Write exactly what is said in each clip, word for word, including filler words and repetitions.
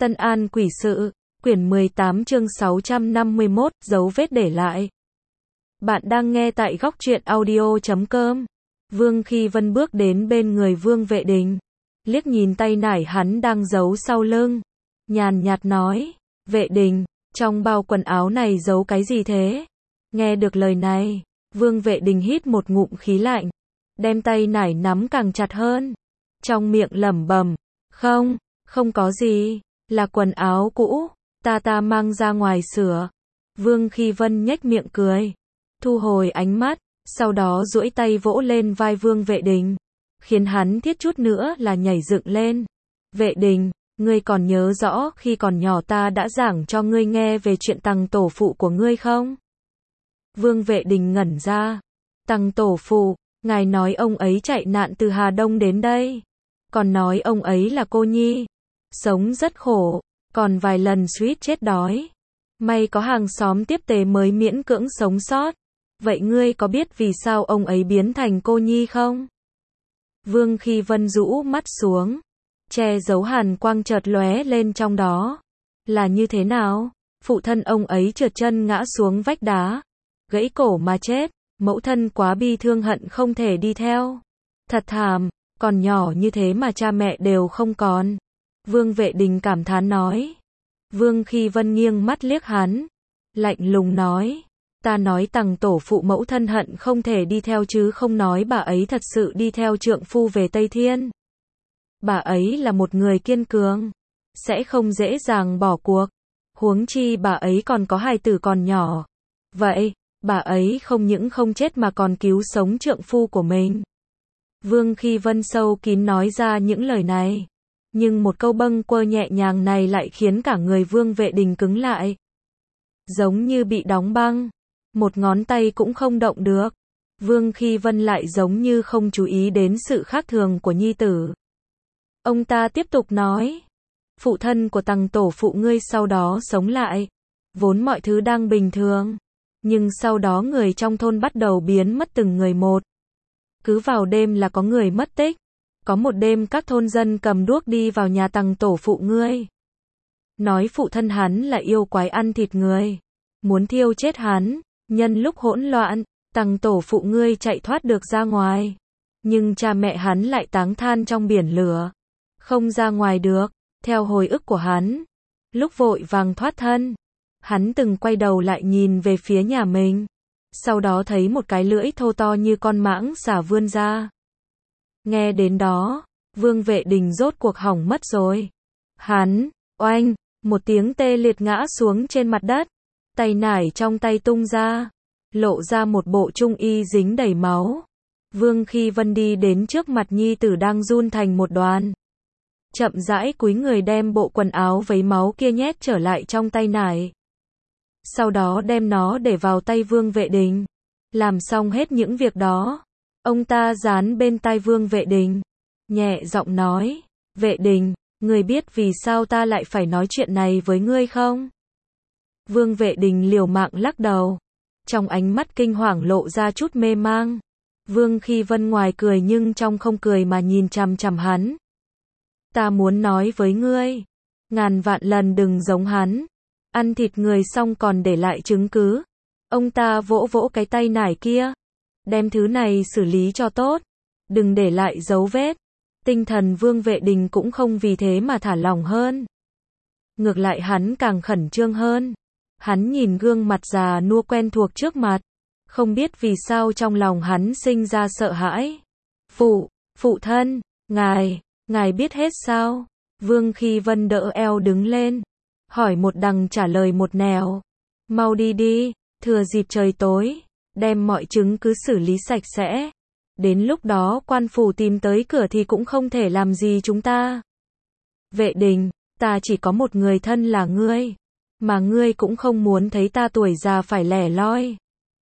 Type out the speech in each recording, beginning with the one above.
Tân An quỷ sự, quyển mười tám chương sáu trăm năm mươi mốt, dấu vết để lại. Bạn đang nghe tại góc truyện audio chấm com. Vương Khi Vân bước đến bên người Vương Vệ Đình, liếc nhìn tay nải hắn đang giấu sau lưng, nhàn nhạt nói, Vệ Đình, trong bao quần áo này giấu cái gì thế? Nghe được lời này, Vương Vệ Đình hít một ngụm khí lạnh, đem tay nải nắm càng chặt hơn, trong miệng lẩm bẩm, không, không có gì, là quần áo cũ, ta ta mang ra ngoài sửa. Vương Khi Vân nhếch miệng cười, thu hồi ánh mắt, sau đó duỗi tay vỗ lên vai Vương Vệ Đình, khiến hắn thiết chút nữa là nhảy dựng lên. Vệ Đình, ngươi còn nhớ rõ khi còn nhỏ ta đã giảng cho ngươi nghe về chuyện Tằng tổ phụ của ngươi không? Vương Vệ Đình ngẩn ra. Tằng tổ phụ, ngài nói ông ấy chạy nạn từ Hà Đông đến đây, còn nói ông ấy là cô nhi, sống rất khổ, còn vài lần suýt chết đói. May có hàng xóm tiếp tế mới miễn cưỡng sống sót. Vậy ngươi có biết vì sao ông ấy biến thành cô nhi không? Vương Khi Vân rũ mắt xuống, che giấu hàn quang chợt lóe lên trong đó. Là như thế nào? Phụ thân ông ấy trượt chân ngã xuống vách đá, gãy cổ mà chết, mẫu thân quá bi thương hận không thể đi theo. Thật thảm, còn nhỏ như thế mà cha mẹ đều không còn. Vương Vệ Đình cảm thán nói. Vương Khi Vân nghiêng mắt liếc hắn, lạnh lùng nói, ta nói Tằng tổ phụ mẫu thân hận không thể đi theo chứ không nói bà ấy thật sự đi theo trượng phu về Tây Thiên. Bà ấy là một người kiên cường, sẽ không dễ dàng bỏ cuộc, huống chi bà ấy còn có hài tử còn nhỏ. Vậy, bà ấy không những không chết mà còn cứu sống trượng phu của mình. Vương Khi Vân sâu kín nói ra những lời này, nhưng một câu bâng quơ nhẹ nhàng này lại khiến cả người Vương Vệ Đình cứng lại, giống như bị đóng băng, một ngón tay cũng không động được. Vương Khi Vân lại giống như không chú ý đến sự khác thường của nhi tử. Ông ta tiếp tục nói, phụ thân của Tằng tổ phụ ngươi sau đó sống lại, vốn mọi thứ đang bình thường, nhưng sau đó người trong thôn bắt đầu biến mất từng người một. Cứ vào đêm là có người mất tích. Có một đêm các thôn dân cầm đuốc đi vào nhà Tằng tổ phụ ngươi, nói phụ thân hắn là yêu quái ăn thịt người, muốn thiêu chết hắn. Nhân lúc hỗn loạn, Tằng tổ phụ ngươi chạy thoát được ra ngoài, nhưng cha mẹ hắn lại táng than trong biển lửa, không ra ngoài được. Theo hồi ức của hắn, lúc vội vàng thoát thân, hắn từng quay đầu lại nhìn về phía nhà mình, sau đó thấy một cái lưỡi thô to như con mãng xà vươn ra. Nghe đến đó, Vương Vệ Đình rốt cuộc hỏng mất rồi. Hắn, oanh, một tiếng tê liệt ngã xuống trên mặt đất, tay nải trong tay tung ra, lộ ra một bộ trung y dính đầy máu. Vương Khi Vân đi đến trước mặt nhi tử đang run thành một đoàn, chậm rãi cúi người đem bộ quần áo vấy máu kia nhét trở lại trong tay nải, sau đó đem nó để vào tay Vương Vệ Đình. Làm xong hết những việc đó, ông ta dán bên tai Vương Vệ Đình, nhẹ giọng nói, Vệ Đình, ngươi biết vì sao ta lại phải nói chuyện này với ngươi không? Vương Vệ Đình liều mạng lắc đầu, trong ánh mắt kinh hoàng lộ ra chút mê mang. Vương Khi Vân ngoài cười nhưng trong không cười mà nhìn chằm chằm hắn. Ta muốn nói với ngươi, ngàn vạn lần đừng giống hắn, ăn thịt người xong còn để lại chứng cứ. Ông ta vỗ vỗ cái tay nải kia, đem thứ này xử lý cho tốt, đừng để lại dấu vết. Tinh thần Vương Vệ Đình cũng không vì thế mà thả lỏng hơn, ngược lại hắn càng khẩn trương hơn. Hắn nhìn gương mặt già nua quen thuộc trước mặt, không biết vì sao trong lòng hắn sinh ra sợ hãi. Phụ, phụ thân, ngài, ngài biết hết sao? Vương Khi Vân đỡ eo đứng lên, hỏi một đằng trả lời một nẻo. Mau đi đi, thừa dịp trời tối, đem mọi chứng cứ xử lý sạch sẽ. Đến lúc đó quan phủ tìm tới cửa thì cũng không thể làm gì chúng ta. Vệ Đình, ta chỉ có một người thân là ngươi, mà ngươi cũng không muốn thấy ta tuổi già phải lẻ loi,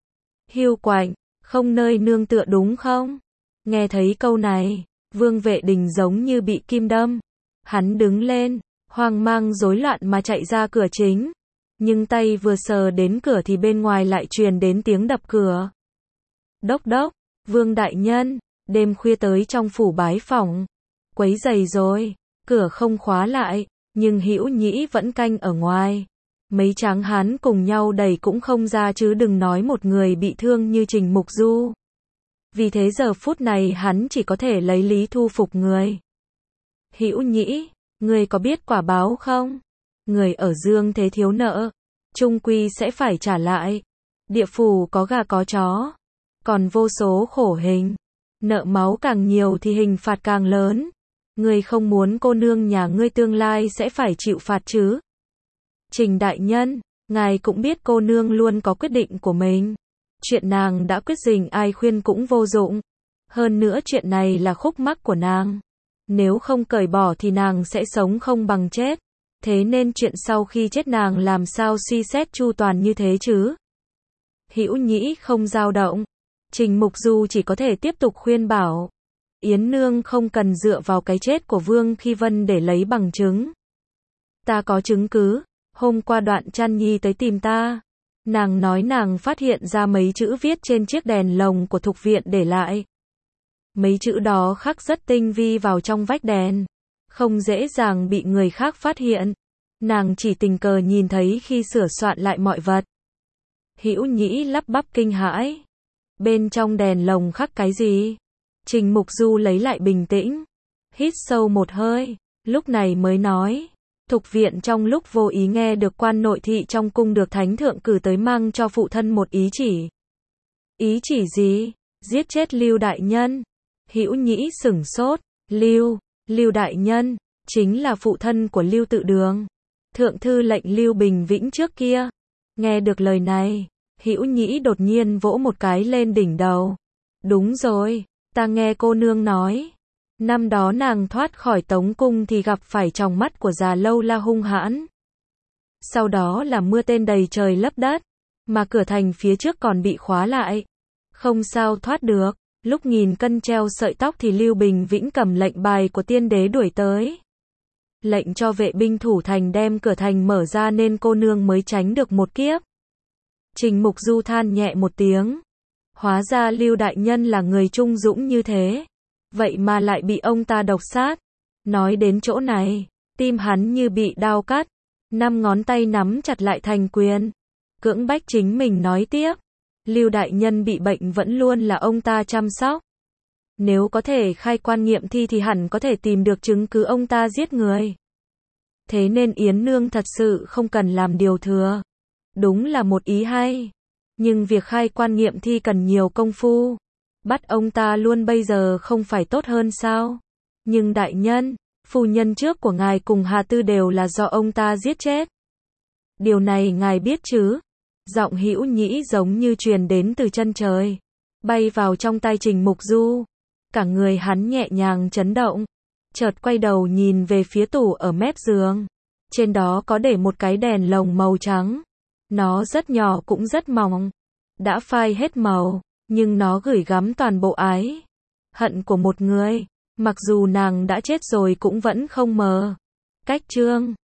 hiu quạnh, không nơi nương tựa đúng không? Nghe thấy câu này, Vương Vệ Đình giống như bị kim đâm. Hắn đứng lên, hoang mang rối loạn mà chạy ra cửa chính, nhưng tay vừa sờ đến cửa thì bên ngoài lại truyền đến tiếng đập cửa. Đốc đốc, Vương đại nhân, đêm khuya tới trong phủ bái phỏng, quấy rầy rồi. Cửa không khóa lại, nhưng Hữu Nhĩ vẫn canh ở ngoài. Mấy tráng hán cùng nhau đẩy cũng không ra chứ đừng nói một người bị thương như Trình Mục Du. Vì thế giờ phút này hắn chỉ có thể lấy lý thu phục người. Hữu Nhĩ, ngươi có biết quả báo không? Người ở dương thế thiếu nợ, chung quy sẽ phải trả lại. Địa phủ có gà có chó, còn vô số khổ hình. Nợ máu càng nhiều thì hình phạt càng lớn. Ngươi không muốn cô nương nhà ngươi tương lai sẽ phải chịu phạt chứ? Trình đại nhân, ngài cũng biết cô nương luôn có quyết định của mình. Chuyện nàng đã quyết định ai khuyên cũng vô dụng. Hơn nữa chuyện này là khúc mắc của nàng. Nếu không cởi bỏ thì nàng sẽ sống không bằng chết. Thế nên chuyện sau khi chết nàng làm sao suy xét chu toàn như thế chứ? Hữu Nhĩ không dao động. Trình Mục Du chỉ có thể tiếp tục khuyên bảo. Yến nương không cần dựa vào cái chết của Vương Khi Vân để lấy bằng chứng. Ta có chứng cứ. Hôm qua Đoạn Trăn Nhi tới tìm ta. Nàng nói nàng phát hiện ra mấy chữ viết trên chiếc đèn lồng của Thục Viện để lại. Mấy chữ đó khắc rất tinh vi vào trong vách đèn. Không dễ dàng bị người khác phát hiện. Nàng chỉ tình cờ nhìn thấy khi sửa soạn lại mọi vật. Hữu Nhĩ lắp bắp kinh hãi. Bên trong đèn lồng khắc cái gì? Trình Mục Du lấy lại bình tĩnh. Hít sâu một hơi. Lúc này mới nói. Thục Viện trong lúc vô ý nghe được quan nội thị trong cung được thánh thượng cử tới mang cho phụ thân một ý chỉ. Ý chỉ gì? Giết chết Lưu đại nhân. Hữu Nhĩ sửng sốt. Lưu, Lưu đại nhân, chính là phụ thân của Lưu Tự Đường. Thượng thư lệnh Lưu Bình Vĩnh trước kia. Nghe được lời này, Hữu Nhĩ đột nhiên vỗ một cái lên đỉnh đầu. Đúng rồi, ta nghe cô nương nói. Năm đó nàng thoát khỏi Tống Cung thì gặp phải tròng mắt của già Lâu La hung hãn. Sau đó là mưa tên đầy trời lấp đất, mà cửa thành phía trước còn bị khóa lại. Không sao thoát được, lúc nghìn cân treo sợi tóc thì Lưu Bình Vĩnh cầm lệnh bài của tiên đế đuổi tới. Lệnh cho vệ binh thủ thành đem cửa thành mở ra nên cô nương mới tránh được một kiếp. Trình Mục Du than nhẹ một tiếng. Hóa ra Lưu đại nhân là người trung dũng như thế. Vậy mà lại bị ông ta độc sát. Nói đến chỗ này, tim hắn như bị đao cắt. Năm ngón tay nắm chặt lại thành quyền. Cưỡng bách chính mình nói tiếp. Lưu đại nhân bị bệnh vẫn luôn là ông ta chăm sóc. Nếu có thể khai quan nghiệm thi thì hẳn có thể tìm được chứng cứ ông ta giết người. Thế nên Yến nương thật sự không cần làm điều thừa. Đúng là một ý hay. Nhưng việc khai quan nghiệm thi cần nhiều công phu. Bắt ông ta luôn bây giờ không phải tốt hơn sao? Nhưng đại nhân, phu nhân trước của ngài cùng Hà Tư đều là do ông ta giết chết. Điều này ngài biết chứ? Giọng Hữu Nhĩ giống như truyền đến từ chân trời, bay vào trong tay Trình Mục Du. Cả người hắn nhẹ nhàng chấn động, chợt quay đầu nhìn về phía tủ ở mép giường. Trên đó có để một cái đèn lồng màu trắng. Nó rất nhỏ cũng rất mỏng, đã phai hết màu, nhưng nó gửi gắm toàn bộ ái hận của một người, mặc dù nàng đã chết rồi cũng vẫn không mờ. Cách chương